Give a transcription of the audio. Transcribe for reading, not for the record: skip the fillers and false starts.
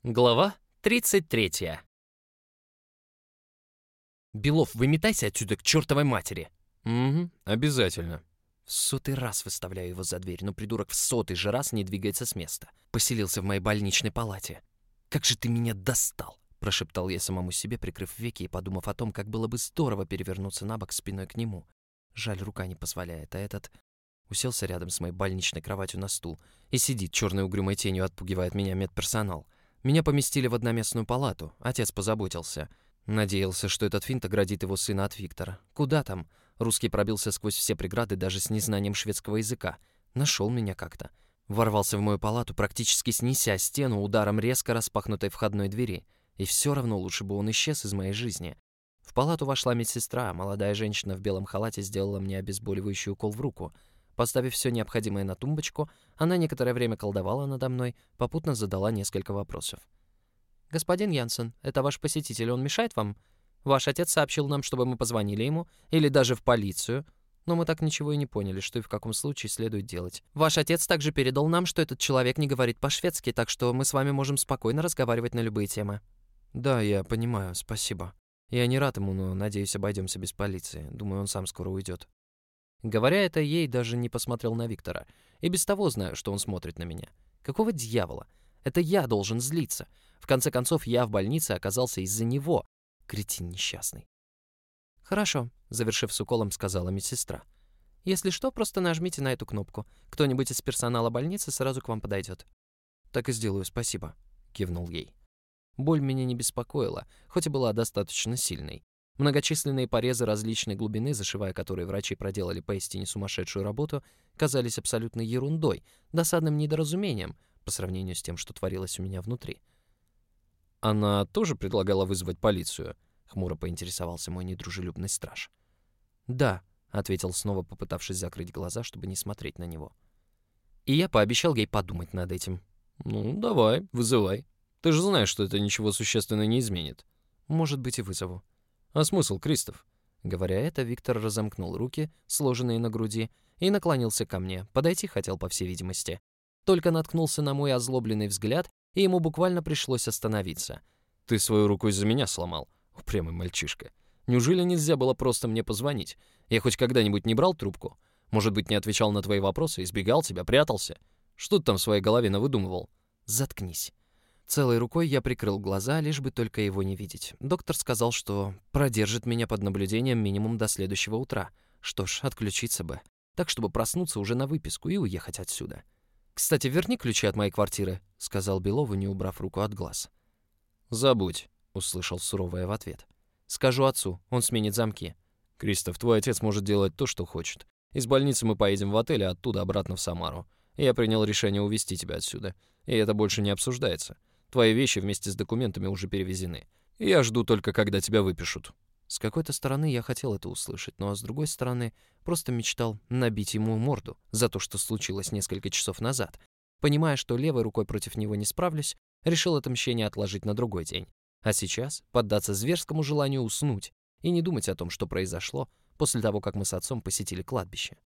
Глава 33. «Белов, выметайся отсюда к чертовой матери!» Угу, обязательно. В сотый раз выставляю его за дверь, но придурок в сотый же раз не двигается с места. Поселился в моей больничной палате. «Как же ты меня достал!» — прошептал я самому себе, прикрыв веки и подумав о том, как было бы здорово перевернуться на бок спиной к нему. Жаль, рука не позволяет, а этот уселся рядом с моей больничной кроватью на стул и сидит черной угрюмой тенью, отпугивает меня медперсонал. Меня поместили в одноместную палату, отец позаботился. Надеялся, что этот финт оградит его сына от Виктора. Куда там? Русский пробился сквозь все преграды даже с незнанием шведского языка. Нашел меня как-то. Ворвался в мою палату, практически снеся стену ударом резко распахнутой входной двери. И все равно лучше бы он исчез из моей жизни. В палату вошла медсестра, молодая женщина в белом халате сделала мне обезболивающий укол в руку. Поставив все необходимое на тумбочку, она некоторое время колдовала надо мной, попутно задала несколько вопросов. «Господин Янсен, это ваш посетитель, он мешает вам? Ваш отец сообщил нам, чтобы мы позвонили ему, или даже в полицию, но мы так ничего и не поняли, что и в каком случае следует делать. Ваш отец также передал нам, что этот человек не говорит по-шведски, так что мы с вами можем спокойно разговаривать на любые темы». «Да, я понимаю, спасибо. Я не рад ему, но, надеюсь, обойдемся без полиции. Думаю, он сам скоро уйдет». Говоря это, ей даже не посмотрел на Виктора. И без того знаю, что он смотрит на меня. Какого дьявола? Это я должен злиться. В конце концов, я в больнице оказался из-за него. Кретин несчастный. «Хорошо», — завершив с уколом, сказала медсестра. «Если что, просто нажмите на эту кнопку. Кто-нибудь из персонала больницы сразу к вам подойдет». «Так и сделаю, спасибо», — кивнул ей. Боль меня не беспокоила, хоть и была достаточно сильной. Многочисленные порезы различной глубины, зашивая которые врачи проделали поистине сумасшедшую работу, казались абсолютной ерундой, досадным недоразумением по сравнению с тем, что творилось у меня внутри. Она тоже предлагала вызвать полицию? Хмуро поинтересовался мой недружелюбный страж. «Да», — ответил снова, попытавшись закрыть глаза, чтобы не смотреть на него. И я пообещал ей подумать над этим. Ну, давай, вызывай. Ты же знаешь, что это ничего существенно не изменит. «Может быть, и вызову». А смысл, Кристоф? Говоря это, Виктор разомкнул руки, сложенные на груди, и наклонился ко мне, подойти хотел, по всей видимости. Только наткнулся на мой озлобленный взгляд, и ему буквально пришлось остановиться. Ты свою руку из-за меня сломал, упрямый мальчишка. Неужели нельзя было просто мне позвонить? Я хоть когда-нибудь не брал трубку? Может быть, не отвечал на твои вопросы, избегал тебя, прятался? Что ты там в своей голове навыдумывал? Заткнись. Целой рукой я прикрыл глаза, лишь бы только его не видеть. Доктор сказал, что продержит меня под наблюдением минимум до следующего утра. Что ж, отключиться бы. Так, чтобы проснуться уже на выписку и уехать отсюда. «Кстати, верни ключи от моей квартиры», — сказал Белову, не убрав руку от глаз. «Забудь», — услышал суровое в ответ. «Скажу отцу, он сменит замки». «Кристоф, твой отец может делать то, что хочет. Из больницы мы поедем в отель, а оттуда обратно в Самару. Я принял решение увезти тебя отсюда. И это больше не обсуждается. Твои вещи вместе с документами уже перевезены. Я жду только, когда тебя выпишут». С какой-то стороны я хотел это услышать, но с другой стороны просто мечтал набить ему морду за то, что случилось несколько часов назад. Понимая, что левой рукой против него не справлюсь, решил это мщение отложить на другой день. А сейчас поддаться зверскому желанию уснуть и не думать о том, что произошло после того, как мы с отцом посетили кладбище.